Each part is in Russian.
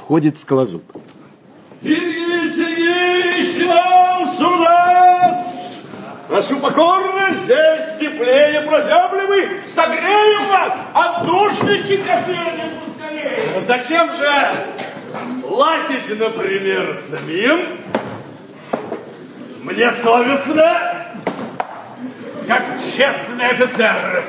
Входит Скалозуб. Сергей Сергеевич, к нам сюда! Прошу покорно, здесь теплее прозябли вы. Согреем вас, отдушните кофейницу скорее. Зачем же лазить, например, самим? Мне совестно, как честный офицер.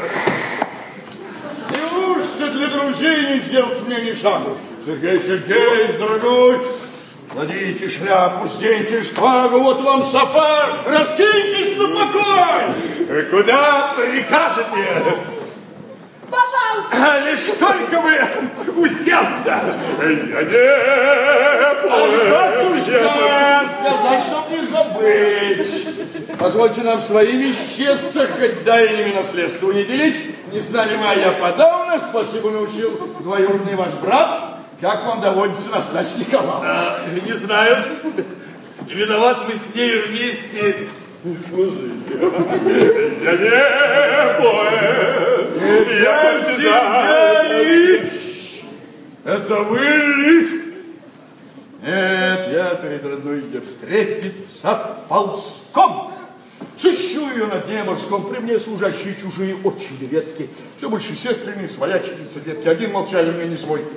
Неужто для друзей не сделать мне ни шагу? Сергей Сергеевич, дорогой, кладите шляпу, сденьте шпагу, вот вам сафар, раскиньтесь на покой. Куда прикажете? Пожалуйста. Лишь только вы усесться. Сказать, чтоб не забыть. Позвольте нам своими исчезться, хоть дальними наследство не делить. Не знали мы, а я подавно, спасибо научил двоюродный ваш брат. Как вам доводится наслать Николая? Не знаю. Виноват, мы с ней вместе служили. Я не поэт, я партизан. Это вы ли? Нет, я перед родной где встретиться ползком. Сыщу ее на дне морском, при мне служащие чужие, очень редкие. Все больше сестрами, свояченица, детки. Один молчали мне не свой.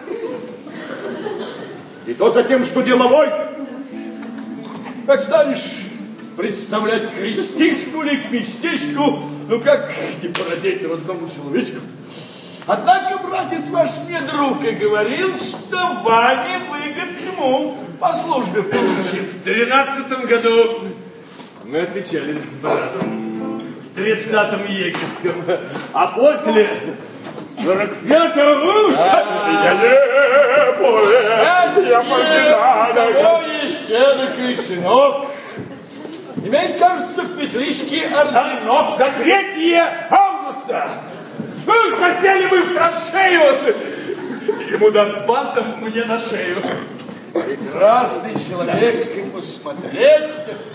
И то за тем, что деловой. Как станешь представлять крестишку или местечку, ну как не породеть родному человечку. Однако, братец ваш мне друг и говорил, что вами выгодному по службе получил. В 13-м году мы отличались с братом. В 30-м егерском. А после 45-го... Я не поэт, я партизан. Кого еще накрещено? Имеет, кажется, в петличке орденок. За 3 августа засели мы в траншею. Ему дансбантом, мне на шею. Прекрасный человек, и посмотреть,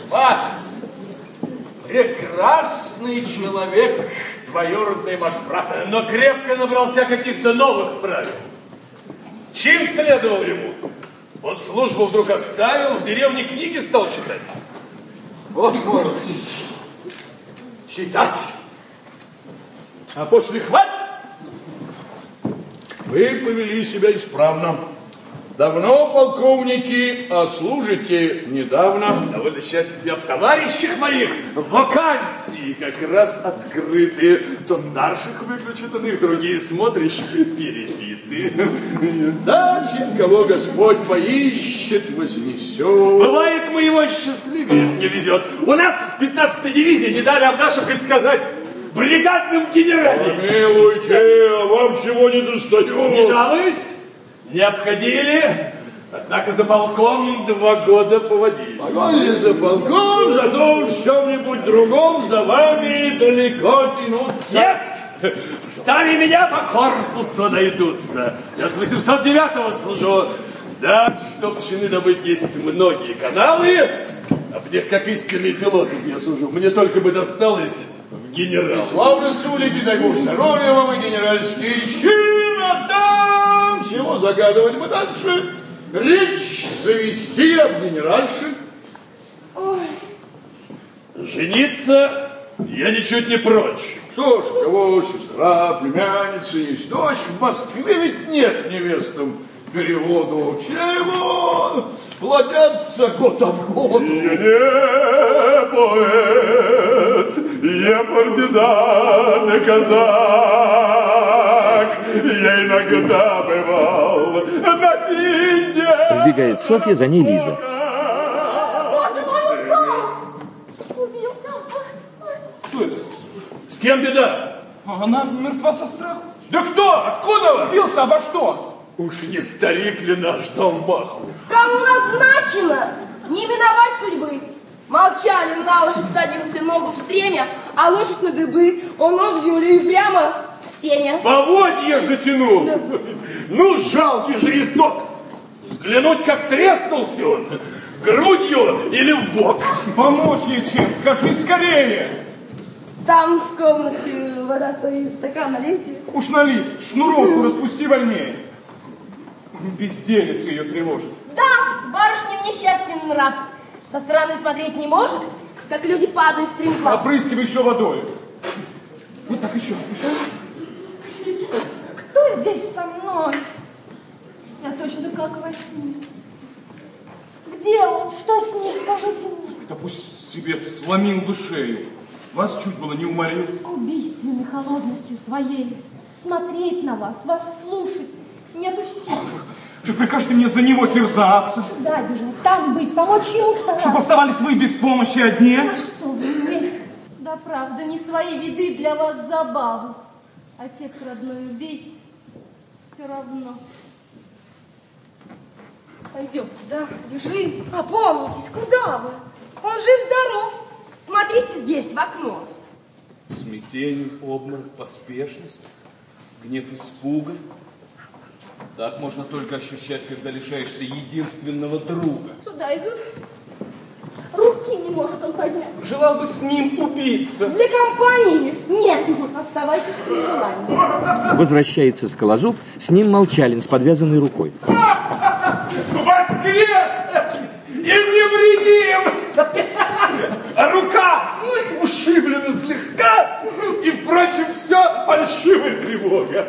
прекрасный человек, двоюродный ваш брат. Но крепко набрался каких-то новых правил. Чем следовал ему? Он службу вдруг оставил, в деревне книги стал читать. Вот молодость. Читать. А после хватит. Вы повели себя исправно. Давно полковники, а служите недавно. Довольно счастлив я в товарищах моих. Вакансии как раз открыты. То старших выключенных, другие, смотришь, перебиты. Да, чем кого Господь поищет, вознесет. Бывает, мы его счастливее не везет. У нас в 15-й дивизии не дали, а в нашем, как сказать, бригадным генерале. Помилуйте, а вам чего не достает? Не жалуюсь. Не обходили, однако за полком 2 года поводили. Погони за полком, зато в чем-нибудь другом за вами далеко тянутся. Нет, стали меня по корпусу найдутся. Я с 809-го служу. Да, чтоб чины добыть, есть многие каналы, а в них, как истинный философ, я сужу. Мне только бы досталось в генерал. Славно сулите, дай Бог здоровья вам и генеральские чины, а там чего загадывать бы дальше? Речь завести об генеральше. Ой. Жениться я ничуть не прочь. Что ж, у кого сестра, племянница, есть дочь, в Москве ведь нет невестам переводу. Чего? Плодятся год от года. Я не поэт, я партизан и казак. Я иногда бывал на Пинде. Вбегает Софья, за ней Лиза. Боже мой, упал! Убился. Что это? С кем беда? Она мертва со страху. Да кто? Откуда? Бился обо что? Уж не старик ли наш Долмаху? Кому назначено? Не миновать судьбы. Молчали, на лошадь садился, ногу в стремя, а лошадь на дыбы. Он ног в землю и прямо в теме. Поводья затянул. Ну, жалкий же исток. Взглянуть, как треснулся он. Грудью или в бок. Помочь ей чем? Скажи скорее. Там в комнате вода стоит, стакан налейте. Уж налить, шнуровку распусти вольнее. Безделица ее тревожит. Да, с барышней несчастен нрав. Со стороны смотреть не может, как люди падают в стремглав. Опрыскивай еще водой. Вот так еще. Кто здесь со мной? Я точно как во сне. Где он? Что с ним? Скажите мне. Да пусть себе сломил бы шею. Вас чуть было не уморил. Убийственной холодностью своей. Смотреть на вас, вас слушать. Нету сил. Вы прикажете мне за него терзаться? Куда бежать? Там быть, помочь ему стараться. Чтоб оставались вы без помощи одни? А что вы мне? Да правда, не свои виды для вас забавы. Отец родной, убейся. Все равно. Пойдем, да, бежим. Опомнитесь, куда вы? Он жив-здоров. Смотрите здесь, в окно. Смятение, обморок, поспешность, гнев испуга. Так можно только ощущать, когда лишаешься единственного друга. Сюда идут. Руки не может он поднять. Желал бы с ним убиться. Для компании. Нет, оставайтесь при желании. Возвращается Скалозуб, с ним Молчалин с подвязанной рукой. Воскрес! И невредим! А рука ушиблена слегка, и, впрочем, все фальшивая тревога.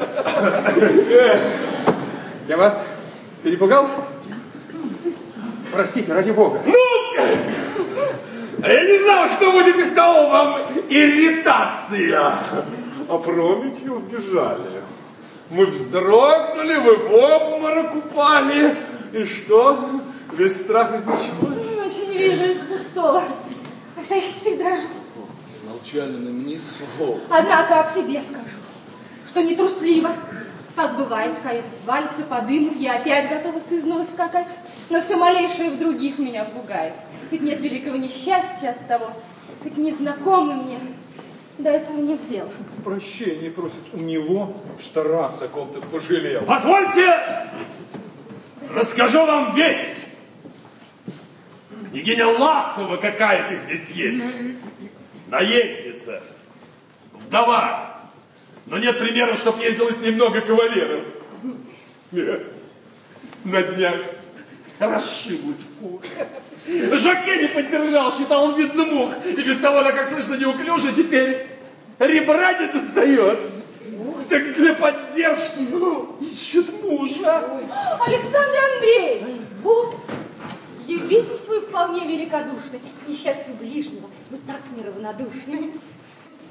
Я вас перепугал? Простите, ради бога. Я не знал, что будет из того вам ирритация. Опрометью убежали. Мы вздрогнули, вы в обморок упали. И что? Весь страх из ничего? Очень вижу из пустого. А вся еще теперь дрожу. С Молчалиным ни слова. Однако об себе скажу, что не трусливо. Так бывает, карета свалится, подымут, я опять готова сызнова скакать. Но все малейшее в других меня пугает. Ведь нет великого несчастья от того, ведь незнакомый мне до этого нет дела. Прощение просит у него, что раз о ком-то пожалел. Позвольте, расскажу вам весть. Княгиня Ласова какая-то здесь есть. Наездница, вдова. Но нет примеров, чтоб ездило с ней много кавалеров. Нет. На днях расшиблась в пух. Жокей не поддержал, считал, видно, мух. И без того она, как слышно, неуклюже, теперь ребра не достает. Так для поддержки ищет мужа. Александр Андреевич, вот, явитесь вы вполне великодушны. К несчастью ближнего, вы так неравнодушны.